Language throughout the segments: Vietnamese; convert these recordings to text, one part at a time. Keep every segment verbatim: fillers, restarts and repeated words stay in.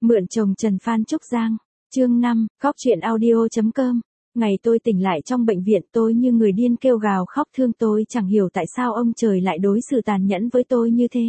Mượn chồng Trần Phan Trúc Giang. Chương năm, Khóc Chuyện Audio chấm com. Ngày tôi tỉnh lại trong bệnh viện, tôi như người điên kêu gào khóc thương, tôi chẳng hiểu tại sao ông trời lại đối xử tàn nhẫn với tôi như thế.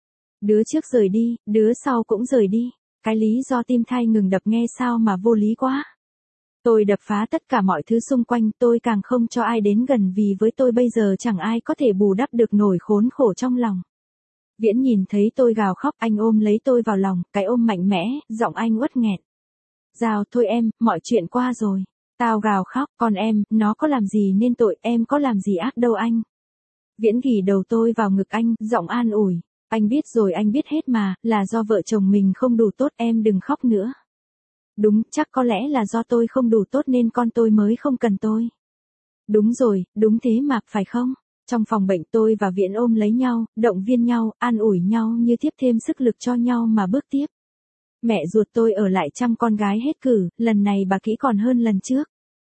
Đứa trước rời đi, đứa sau cũng rời đi. Cái lý do tim thai ngừng đập nghe sao mà vô lý quá. Tôi đập phá tất cả mọi thứ xung quanh, tôi càng không cho ai đến gần vì với tôi bây giờ chẳng ai có thể bù đắp được nỗi khốn khổ trong lòng. Viễn nhìn thấy tôi gào khóc, anh ôm lấy tôi vào lòng, cái ôm mạnh mẽ, giọng anh uất nghẹn. Giao, thôi em, mọi chuyện qua rồi. Tao gào khóc, còn em, nó có làm gì nên tội, em có làm gì ác đâu anh. Viễn ghì đầu tôi vào ngực anh, giọng an ủi. Anh biết rồi, anh biết hết mà, là do vợ chồng mình không đủ tốt, em đừng khóc nữa. Đúng, chắc có lẽ là do tôi không đủ tốt nên con tôi mới không cần tôi. Đúng rồi, đúng thế mà, phải không? Trong phòng bệnh tôi và Viễn ôm lấy nhau, động viên nhau, an ủi nhau như tiếp thêm sức lực cho nhau mà bước tiếp. Mẹ ruột tôi ở lại chăm con gái hết cử, lần này bà kỹ còn hơn lần trước.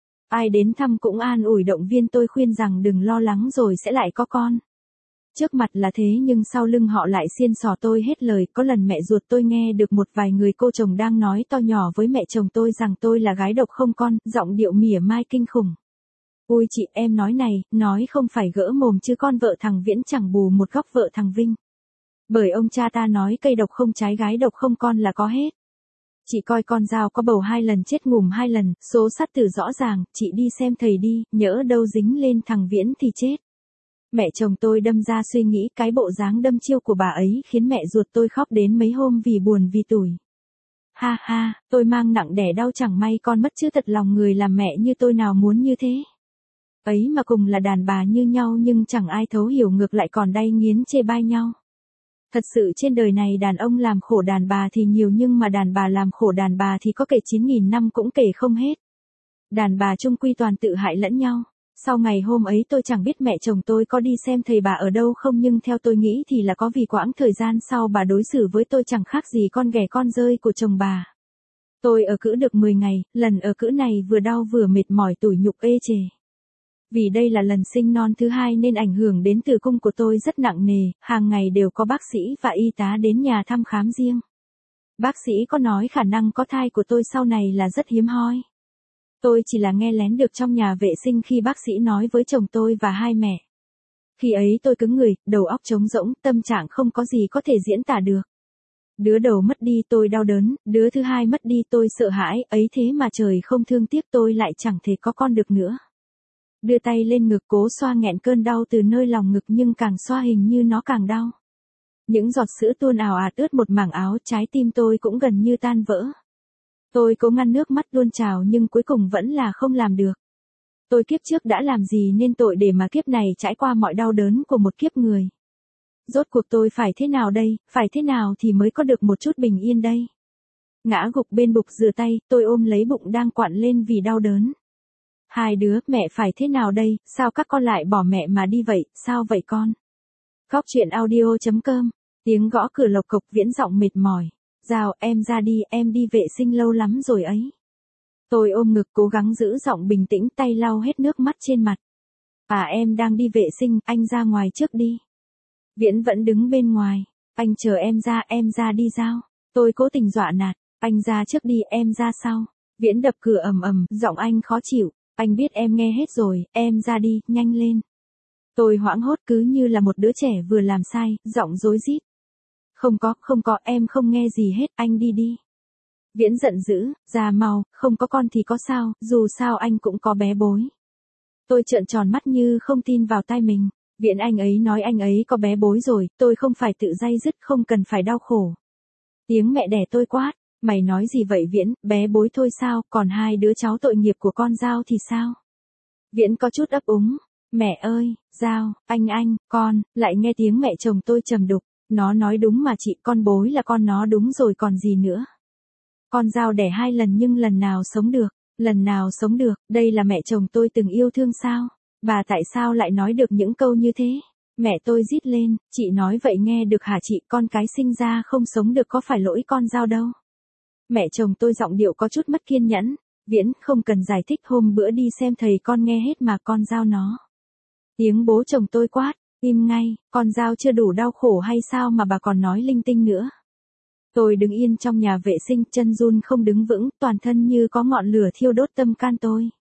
Ai đến thăm cũng an ủi động viên tôi, khuyên rằng đừng lo lắng rồi sẽ lại có con. Trước mặt là thế nhưng sau lưng họ lại xiên xỏ tôi hết lời. Có lần mẹ ruột tôi nghe được một vài người cô chồng đang nói to nhỏ với mẹ chồng tôi rằng tôi là gái độc không con, giọng điệu mỉa mai kinh khủng. Ui chị, em nói này, nói không phải gỡ mồm chứ con vợ thằng Viễn chẳng bù một góc vợ thằng Vinh. Bởi ông cha ta nói cây độc không trái gái độc không con là có hết. Chị coi con Giao có bầu hai lần chết ngủm hai lần, số sát tử rõ ràng, chị đi xem thầy đi, nhỡ đâu dính lên thằng Viễn thì chết. Mẹ chồng tôi đâm ra suy nghĩ, cái bộ dáng đâm chiêu của bà ấy khiến mẹ ruột tôi khóc đến mấy hôm vì buồn vì tủi. Ha ha, tôi mang nặng đẻ đau chẳng may con mất chứ thật lòng người làm mẹ như tôi nào muốn như thế. Ấy mà cùng là đàn bà như nhau nhưng chẳng ai thấu hiểu, ngược lại còn đay nghiến chê bai nhau. Thật sự trên đời này đàn ông làm khổ đàn bà thì nhiều nhưng mà đàn bà làm khổ đàn bà thì có kể chín nghìn năm cũng kể không hết. Đàn bà chung quy toàn tự hại lẫn nhau. Sau ngày hôm ấy tôi chẳng biết mẹ chồng tôi có đi xem thầy bà ở đâu không, nhưng theo tôi nghĩ thì là có, vì quãng thời gian sau bà đối xử với tôi chẳng khác gì con ghẻ con rơi của chồng bà. Tôi ở cữ được mười ngày, lần ở cữ này vừa đau vừa mệt mỏi tủi nhục ê chề. Vì đây là lần sinh non thứ hai nên ảnh hưởng đến tử cung của tôi rất nặng nề, hàng ngày đều có bác sĩ và y tá đến nhà thăm khám riêng. Bác sĩ có nói khả năng có thai của tôi sau này là rất hiếm hoi. Tôi chỉ là nghe lén được trong nhà vệ sinh khi bác sĩ nói với chồng tôi và hai mẹ. Khi ấy tôi cứng người, đầu óc trống rỗng, tâm trạng không có gì có thể diễn tả được. Đứa đầu mất đi tôi đau đớn, đứa thứ hai mất đi tôi sợ hãi, ấy thế mà trời không thương tiếc tôi lại chẳng thể có con được nữa. Đưa tay lên ngực cố xoa nghẹn cơn đau từ nơi lòng ngực nhưng càng xoa hình như nó càng đau. Những giọt sữa tuôn ào ạt ướt một mảng áo, trái tim tôi cũng gần như tan vỡ. Tôi cố ngăn nước mắt tuôn trào nhưng cuối cùng vẫn là không làm được. Tôi kiếp trước đã làm gì nên tội để mà kiếp này trải qua mọi đau đớn của một kiếp người. Rốt cuộc tôi phải thế nào đây, phải thế nào thì mới có được một chút bình yên đây. Ngã gục bên bục rửa tay, tôi ôm lấy bụng đang quặn lên vì đau đớn. Hai đứa, mẹ phải thế nào đây, sao các con lại bỏ mẹ mà đi vậy, sao vậy con? Khóc Chuyện Audio chấm com. Tiếng gõ cửa lộc cộc, Viễn giọng mệt mỏi. Giao, em ra đi, em đi vệ sinh lâu lắm rồi ấy. Tôi ôm ngực cố gắng giữ giọng bình tĩnh, tay lau hết nước mắt trên mặt. À em đang đi vệ sinh, anh ra ngoài trước đi. Viễn vẫn đứng bên ngoài. Anh chờ em ra, em ra đi Giao. Tôi cố tình dọa nạt. Anh ra trước đi, em ra sau. Viễn đập cửa ầm ầm, giọng anh khó chịu. Anh biết em nghe hết rồi, em ra đi, nhanh lên. Tôi hoảng hốt cứ như là một đứa trẻ vừa làm sai, giọng rối rít. Không có, không có, em không nghe gì hết, anh đi đi. Viễn giận dữ, ra mau, không có con thì có sao, dù sao anh cũng có bé bối. Tôi trợn tròn mắt như không tin vào tai mình. Viễn, anh ấy nói anh ấy có bé bối rồi, tôi không phải tự day dứt, không cần phải đau khổ. Tiếng mẹ đẻ tôi quát. Mày nói gì vậy Viễn, bé bối thôi sao, còn hai đứa cháu tội nghiệp của con Giao thì sao? Viễn có chút ấp úng. Mẹ ơi, Giao, anh anh, con, lại nghe tiếng mẹ chồng tôi trầm đục. Nó nói đúng mà chị, con bối là con nó đúng rồi còn gì nữa. Con Giao đẻ hai lần nhưng lần nào sống được, lần nào sống được, đây là mẹ chồng tôi từng yêu thương sao? Bà tại sao lại nói được những câu như thế? Mẹ tôi rít lên, chị nói vậy nghe được hả chị, con cái sinh ra không sống được có phải lỗi con Giao đâu. Mẹ chồng tôi giọng điệu có chút mất kiên nhẫn. Viễn, không cần giải thích, hôm bữa đi xem thầy con nghe hết mà, con Giao nó. Tiếng bố chồng tôi quát, im ngay, con Giao chưa đủ đau khổ hay sao mà bà còn nói linh tinh nữa. Tôi đứng yên trong nhà vệ sinh, chân run không đứng vững, toàn thân như có ngọn lửa thiêu đốt tâm can tôi.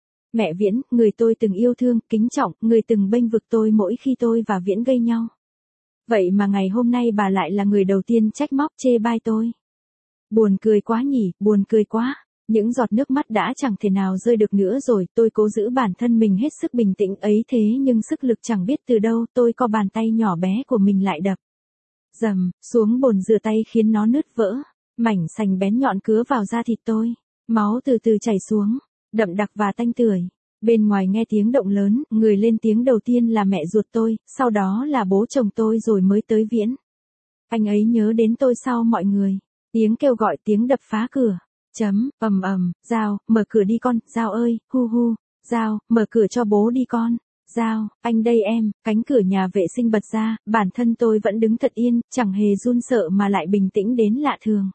Mẹ Viễn, người tôi từng yêu thương, kính trọng, người từng bênh vực tôi mỗi khi tôi và Viễn gây nhau. Vậy mà ngày hôm nay bà lại là người đầu tiên trách móc chê bai tôi. Buồn cười quá nhỉ, buồn cười quá. Những giọt nước mắt đã chẳng thể nào rơi được nữa rồi, tôi cố giữ bản thân mình hết sức bình tĩnh ấy thế nhưng sức lực chẳng biết từ đâu, tôi co bàn tay nhỏ bé của mình lại đập. Dầm, xuống bồn rửa tay khiến nó nứt vỡ, mảnh sành bén nhọn cứa vào da thịt tôi, máu từ từ chảy xuống, đậm đặc và tanh tưởi. Bên ngoài nghe tiếng động lớn, người lên tiếng đầu tiên là mẹ ruột tôi, sau đó là bố chồng tôi rồi mới tới Viễn. Anh ấy nhớ đến tôi sau mọi người, tiếng kêu gọi, tiếng đập phá cửa. Chấm, ầm ầm, Giao, mở cửa đi con, Giao ơi, hu hu, Giao, mở cửa cho bố đi con, Giao, anh đây em, cánh cửa nhà vệ sinh bật ra, bản thân tôi vẫn đứng thật yên, chẳng hề run sợ mà lại bình tĩnh đến lạ thường.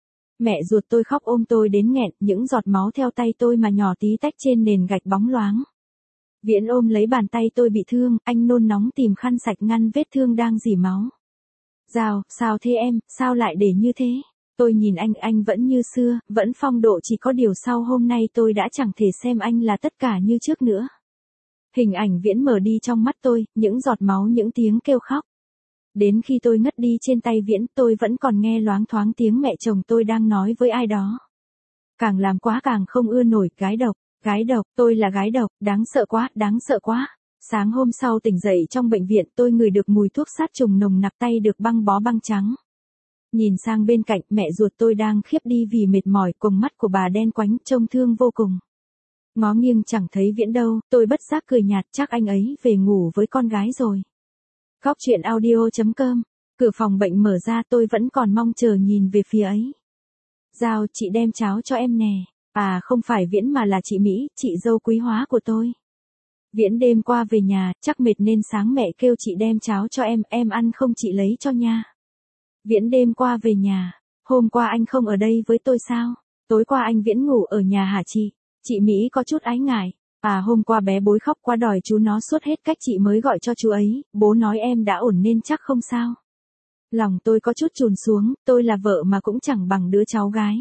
Mẹ ruột tôi khóc ôm tôi đến nghẹn, những giọt máu theo tay tôi mà nhỏ tí tách trên nền gạch bóng loáng. Viễn ôm lấy bàn tay tôi bị thương, anh nôn nóng tìm khăn sạch ngăn vết thương đang rỉ máu. Giao, sao thế em, sao lại để như thế? Tôi nhìn anh, anh vẫn như xưa, vẫn phong độ, chỉ có điều sau hôm nay tôi đã chẳng thể xem anh là tất cả như trước nữa. Hình ảnh Viễn mở đi trong mắt tôi, những giọt máu, những tiếng kêu khóc. Đến khi tôi ngất đi trên tay Viễn, tôi vẫn còn nghe loáng thoáng tiếng mẹ chồng tôi đang nói với ai đó. Càng làm quá càng không ưa nổi, gái độc, gái độc, tôi là gái độc, đáng sợ quá, đáng sợ quá. Sáng hôm sau tỉnh dậy trong bệnh viện, tôi ngửi được mùi thuốc sát trùng nồng nặc, tay được băng bó băng trắng. Nhìn sang bên cạnh, mẹ ruột tôi đang khiếp đi vì mệt mỏi, quầng mắt của bà đen quánh, trông thương vô cùng. Ngó nghiêng chẳng thấy Viễn đâu, tôi bất giác cười nhạt, chắc anh ấy về ngủ với con gái rồi. Góc truyện audio chấm com, cửa phòng bệnh mở ra, tôi vẫn còn mong chờ nhìn về phía ấy. Giao, chị đem cháo cho em nè. À không phải Viễn mà là chị Mỹ, chị dâu quý hóa của tôi. Viễn đêm qua về nhà, chắc mệt nên sáng mẹ kêu chị đem cháo cho em, em ăn không chị lấy cho nha. Viễn đêm qua về nhà, hôm qua anh không ở đây với tôi sao? Tối qua anh Viễn ngủ ở nhà hả chị? Chị Mỹ có chút ái ngại. À hôm qua bé Bối khóc quá đòi chú nó suốt hết cách, chị mới gọi cho chú ấy, bố nói em đã ổn nên chắc không sao. Lòng tôi có chút chùn xuống, tôi là vợ mà cũng chẳng bằng đứa cháu gái.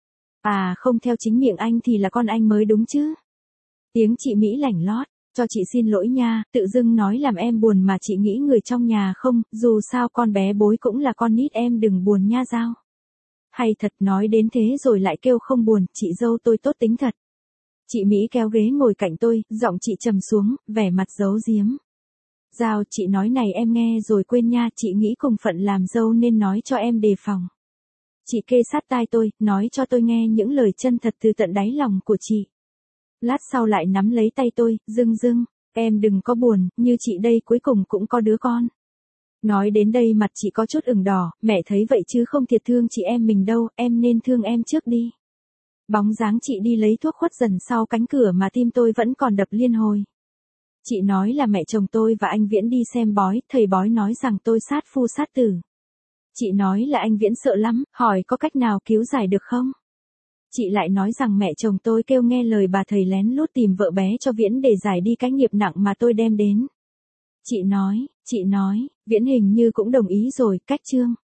À không, theo chính miệng anh thì là con anh mới đúng chứ. Tiếng chị Mỹ lảnh lót, cho chị xin lỗi nha, tự dưng nói làm em buồn mà chị nghĩ người trong nhà không, dù sao con bé Bối cũng là con nít, em đừng buồn nha Giao. Hay thật, nói đến thế rồi lại kêu không buồn, chị dâu tôi tốt tính thật. Chị Mỹ kéo ghế ngồi cạnh tôi, giọng chị trầm xuống, vẻ mặt giấu giếm. Giao, chị nói này em nghe rồi quên nha, chị nghĩ cùng phận làm dâu nên nói cho em đề phòng. Chị kê sát tai tôi, nói cho tôi nghe những lời chân thật từ tận đáy lòng của chị. Lát sau lại nắm lấy tay tôi, dưng dưng, em đừng có buồn, như chị đây cuối cùng cũng có đứa con. Nói đến đây mặt chị có chút ửng đỏ, mẹ thấy vậy chứ không thiệt thương chị em mình đâu, em nên thương em trước đi. Bóng dáng chị đi lấy thuốc khuất dần sau cánh cửa mà tim tôi vẫn còn đập liên hồi. Chị nói là mẹ chồng tôi và anh Viễn đi xem bói, thầy bói nói rằng tôi sát phu sát tử. Chị nói là anh Viễn sợ lắm, hỏi có cách nào cứu giải được không? Chị lại nói rằng mẹ chồng tôi kêu nghe lời bà thầy lén lút tìm vợ bé cho Viễn để giải đi cái nghiệp nặng mà tôi đem đến. Chị nói, chị nói, Viễn hình như cũng đồng ý rồi, cách chương.